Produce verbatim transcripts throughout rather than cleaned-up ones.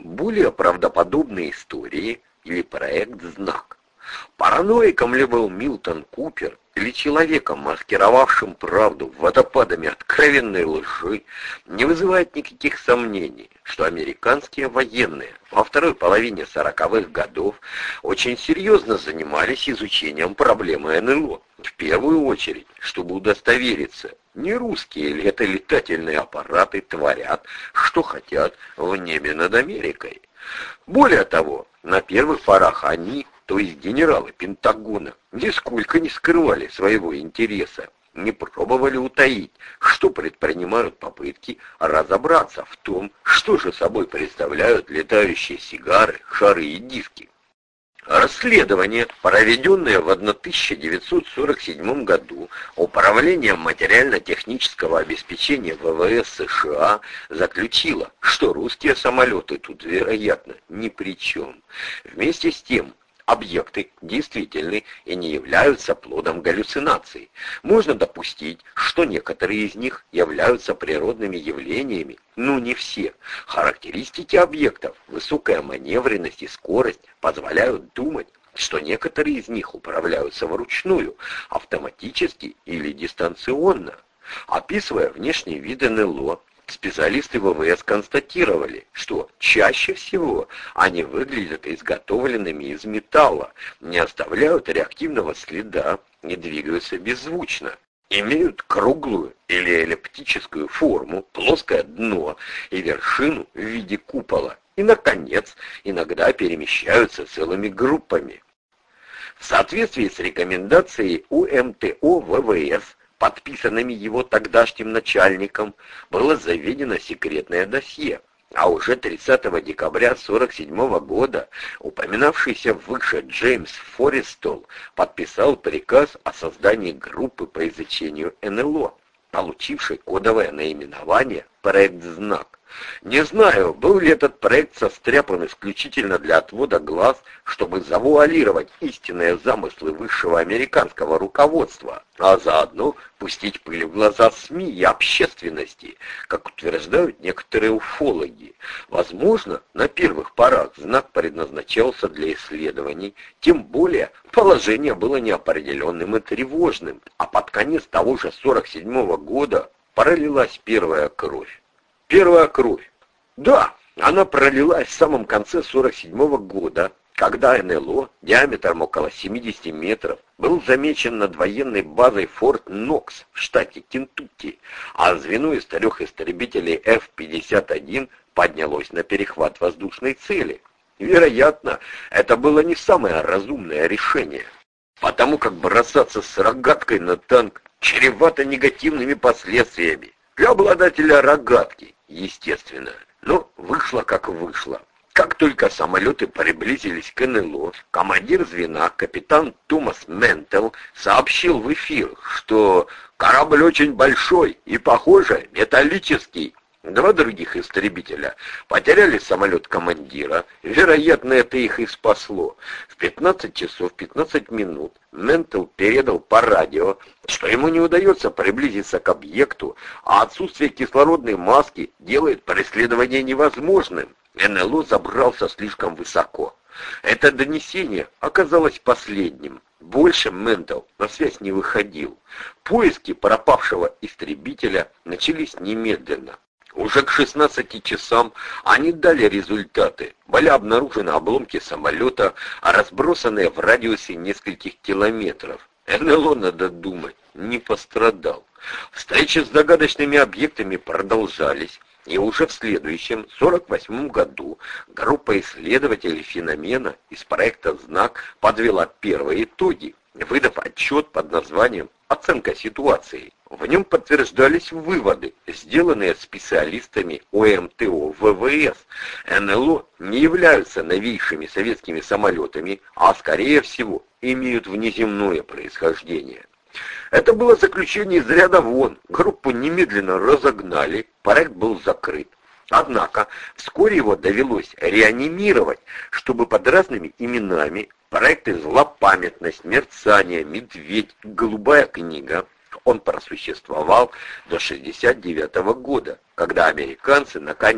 более правдоподобные истории или проект «Знак». Параноиком ли был Милтон Купер или человеком, маскировавшим правду водопадами откровенной лжи, не вызывает никаких сомнений, что американские военные во второй половине сороковых годов очень серьезно занимались изучением проблемы эн эл о, в первую очередь, чтобы удостовериться, не русские ли это летательные аппараты творят, что хотят в небе над Америкой. Более того, на первых порах они, то есть генералы Пентагона, нисколько не скрывали своего интереса, не пробовали утаить, что предпринимают попытки разобраться в том, что же собой представляют летающие сигары, шары и диски. Расследование, проведенное в тысяча девятьсот сорок седьмом году Управлением материально-технического обеспечения вэ вэ эс США, заключило, что русские самолеты тут, вероятно, ни при чем. Вместе с тем, объекты действительны и не являются плодом галлюцинаций. Можно допустить, что некоторые из них являются природными явлениями, но не все. Характеристики объектов, высокая маневренность и скорость позволяют думать, что некоторые из них управляются вручную, автоматически или дистанционно. Описывая внешний вид эн эл о, специалисты вэ вэ эс констатировали, что чаще всего они выглядят изготовленными из металла, не оставляют реактивного следа и двигаются беззвучно, имеют круглую или эллиптическую форму, плоское дно и вершину в виде купола, и, наконец, иногда перемещаются целыми группами. В соответствии с рекомендацией у эм тэ о вэ вэ эс, подписанными его тогдашним начальником, было заведено секретное досье, а уже тридцатого декабря сорок седьмого года упоминавшийся выше Джеймс Форестол подписал приказ о создании группы по изучению эн эл о, получившей кодовое наименование «Проект Знак». Не знаю, был ли этот проект состряпан исключительно для отвода глаз, чтобы завуалировать истинные замыслы высшего американского руководства, а заодно пустить пыль в глаза СМИ и общественности, как утверждают некоторые уфологи. Возможно, на первых порах знак предназначался для исследований, тем более положение было неопределенным и тревожным, а под конец того же сорок седьмого года пролилась первая кровь. Первая кровь. Да, она пролилась в самом конце сорок седьмого года, когда эн эл о диаметром около семидесяти метров был замечен над военной базой Форт Нокс в штате Кентукки, а звено из трех истребителей эф пятьдесят один поднялось на перехват воздушной цели. Вероятно, это было не самое разумное решение, потому как бросаться с рогаткой на танк чревато негативными последствиями. Для обладателя рогатки, естественно, но вышло как вышло. Как только самолеты приблизились к эн эл о, командир звена, капитан Томас Ментел, сообщил в эфир, что корабль очень большой и, похоже, металлический. Два других истребителя потеряли самолет командира, вероятно, это их и спасло. В пятнадцать часов пятнадцать минут Ментел передал по радио, что ему не удается приблизиться к объекту, а отсутствие кислородной маски делает преследование невозможным. эн эл о забрался слишком высоко. Это донесение оказалось последним. Больше Ментел на связь не выходил. Поиски пропавшего истребителя начались немедленно. Уже к шестнадцати часам они дали результаты. Были обнаружены обломки самолета, разбросанные в радиусе нескольких километров. эн эл о, надо думать, не пострадал. Встречи с загадочными объектами продолжались, и уже в следующем, сорок восьмом году, группа исследователей феномена из проекта «Знак» подвела первые итоги, выдав отчет под названием «Оценка ситуации». В нем подтверждались выводы, сделанные специалистами у эм тэ о вэ вэ эс. эн эл о не являются новейшими советскими самолетами, а скорее всего имеют внеземное происхождение. Это было заключение из ряда вон. Группу немедленно разогнали, проект был закрыт. Однако вскоре его довелось реанимировать, чтобы под разными именами проекты «Злопамятность», «Мерцание», «Медведь», «Голубая книга». Он просуществовал до шестьдесят девятого года, когда американцы, наконец,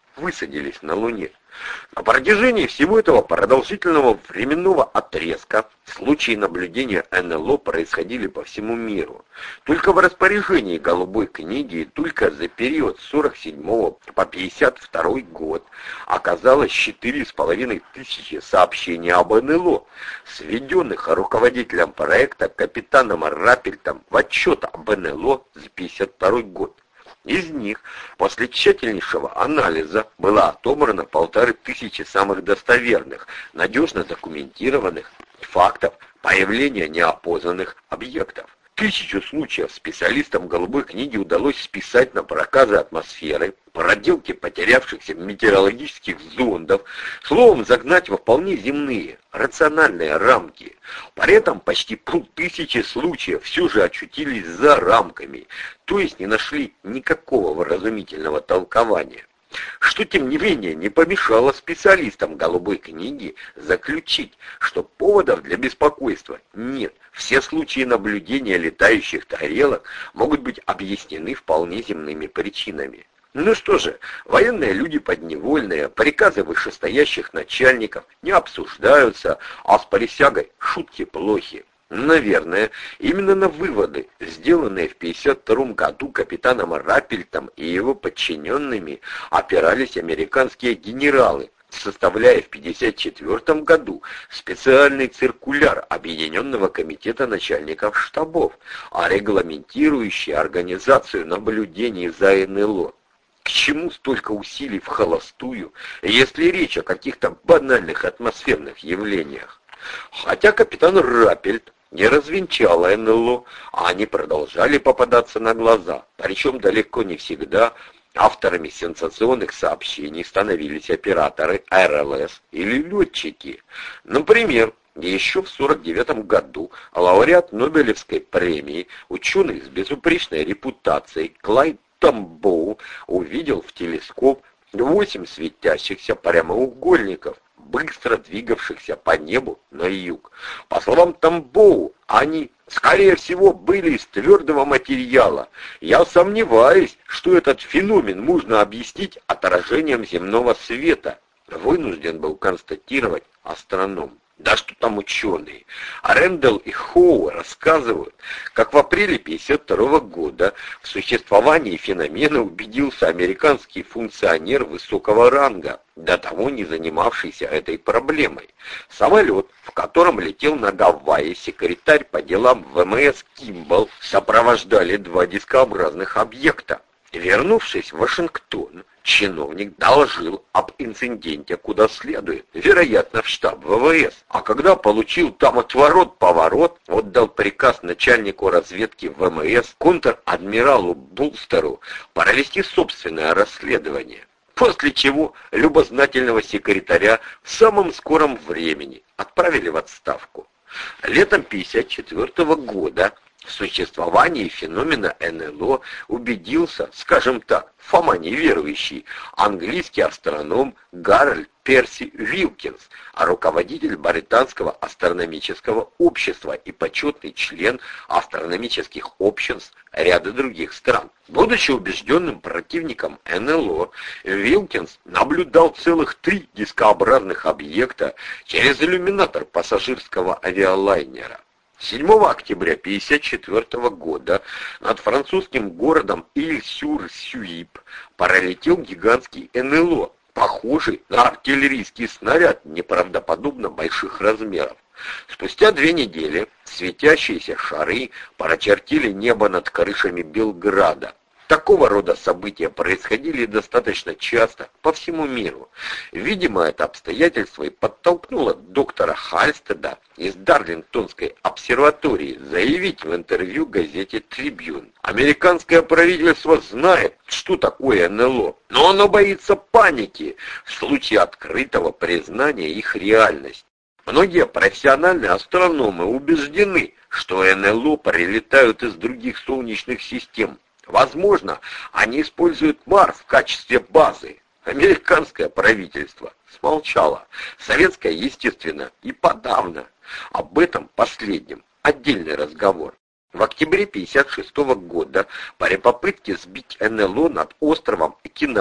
высадились на Луне. На протяжении всего этого продолжительного временного отрезка случаи наблюдения эн эл о происходили по всему миру. Только в распоряжении Голубой книги и только за период с сорок седьмого по пятьдесят второй год оказалось четыре с половиной тысячи сообщений об эн эл о, сведенных руководителем проекта капитаном Раппельтом в отчет об эн эл о за пятьдесят второй год. Из них после тщательнейшего анализа было отобрано полторы тысячи самых достоверных, надежно документированных фактов появления неопознанных объектов. Тысячу случаев специалистам Голубой книги удалось списать на проказы атмосферы, проделки потерявшихся метеорологических зондов, словом, загнать во вполне земные, рациональные рамки. При этом почти полтысячи случаев все же очутились за рамками, то есть не нашли никакого вразумительного толкования. Что, тем не менее, не помешало специалистам Голубой книги заключить, что поводов для беспокойства нет. Все случаи наблюдения летающих тарелок могут быть объяснены вполне земными причинами. Ну что же, военные люди подневольные, приказы вышестоящих начальников не обсуждаются, а с присягой шутки плохи. Наверное, именно на выводы, сделанные в пятьдесят втором году капитаном Раппельтом и его подчиненными, опирались американские генералы, составляя в пятьдесят четвёртом году специальный циркуляр Объединенного комитета начальников штабов, регламентирующий организацию наблюдений за эн эл о. К чему столько усилий в холостую, если речь о каких-то банальных атмосферных явлениях? Хотя капитан Раппельт не развенчала эн эл о, а они продолжали попадаться на глаза, причем далеко не всегда авторами сенсационных сообщений становились операторы эр эл эс или летчики. Например, еще в сорок девятом году лауреат Нобелевской премии, ученый с безупречной репутацией Клайд Тамбоу увидел в телескоп восемь светящихся прямоугольников, быстро двигавшихся по небу на юг. По словам Тамбоу, они, скорее всего, были из твердого материала. Я сомневаюсь, что этот феномен можно объяснить отражением земного света, вынужден был констатировать астроном. Да что там ученые. Рэндалл и Хоу рассказывают, как в апреле пятьдесят второго года в существовании феномена убедился американский функционер высокого ранга, до того не занимавшийся этой проблемой. Самолет, в котором летел на Гавайи секретарь по делам вэ эм эс Кимбалл, сопровождали два дискообразных объекта. Вернувшись в Вашингтон, чиновник доложил об инциденте куда следует, вероятно, в штаб вэ вэ эс. А когда получил там отворот-поворот, отдал приказ начальнику разведки вэ эм эс, контр-адмиралу Булстеру, провести собственное расследование. После чего любознательного секретаря в самом скором времени отправили в отставку. Летом пятьдесят четвёртого года в существовании феномена эн эл о убедился, скажем так, Фома неверующий, английский астроном Гарольд Перси Вилкинс, а руководитель британского астрономического общества и почетный член астрономических обществ ряда других стран. Будучи убежденным противником эн эл о, Вилкинс наблюдал целых три дискообразных объекта через иллюминатор пассажирского авиалайнера. седьмого октября пятьдесят четвёртого года над французским городом Иль-сюр-Сюип пролетел гигантский эн эл о, похожий на артиллерийский снаряд неправдоподобно больших размеров. Спустя две недели светящиеся шары прочертили небо над крышами Белграда. Такого рода события происходили достаточно часто по всему миру. Видимо, это обстоятельство и подтолкнуло доктора Хальстеда из Дарлингтонской обсерватории заявить в интервью газете «Трибьюн». Американское правительство знает, что такое эн эл о, но оно боится паники в случае открытого признания их реальности. Многие профессиональные астрономы убеждены, что эн эл о прилетают из других солнечных систем. Возможно, они используют Марс в качестве базы. Американское правительство смолчало. Советское, естественно, и подавно. Об этом последнем отдельный разговор. В октябре пятьдесят шестого года при попытке сбить эн эл о над островом Окинава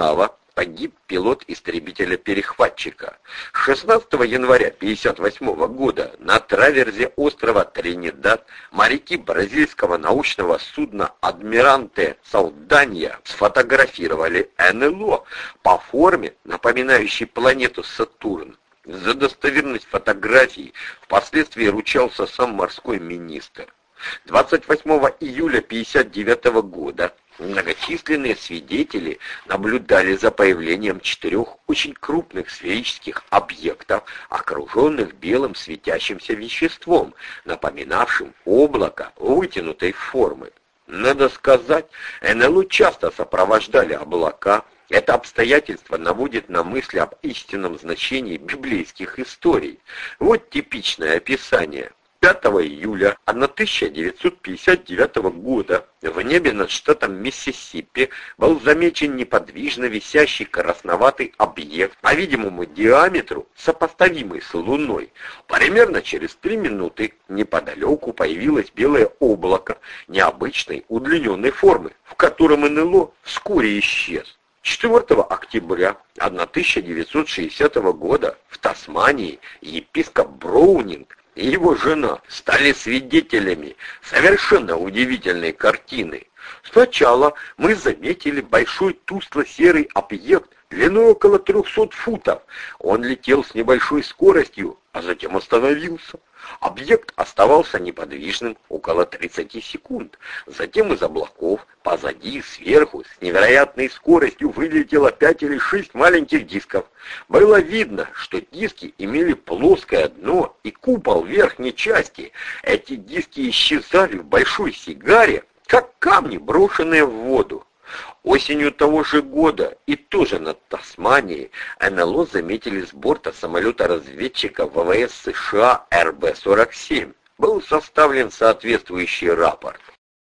погиб пилот истребителя-перехватчика. шестнадцатого января тысяча девятьсот пятьдесят восьмого года на траверзе острова Тринидад моряки бразильского научного судна «Адмиранте Салданья» сфотографировали эн эл о по форме, напоминающей планету Сатурн. За достоверность фотографий впоследствии ручался сам морской министр. двадцать восьмого июля тысяча девятьсот пятьдесят девятого года многочисленные свидетели наблюдали за появлением четырех очень крупных сферических объектов, окруженных белым светящимся веществом, напоминавшим облако вытянутой формы. Надо сказать, эн эл о часто сопровождали облака. Это обстоятельство наводит на мысли об истинном значении библейских историй. Вот типичное описание. пятого июля тысяча девятьсот пятьдесят девятого года в небе над штатом Миссисипи был замечен неподвижно висящий красноватый объект, по-видимому диаметру сопоставимый с Луной. Примерно через три минуты неподалеку появилось белое облако необычной удлиненной формы, в котором эн эл о вскоре исчез. четвёртого октября тысяча девятьсот шестидесятого года в Тасмании епископ Броунинг и его жена стали свидетелями совершенно удивительной картины. Сначала мы заметили большой тускло-серый объект длиной около трехсот футов. Он летел с небольшой скоростью, а затем остановился. Объект оставался неподвижным около тридцати секунд. Затем из облаков, позади, сверху, с невероятной скоростью вылетело пять или шесть маленьких дисков. Было видно, что диски имели плоское дно и купол верхней части. Эти диски исчезали в большой сигаре, как камни, брошенные в воду. Осенью того же года и тоже над Тасманией эн эл о заметили с борта самолета-разведчика вэ вэ эс США эр бэ сорок семь. Был составлен соответствующий рапорт.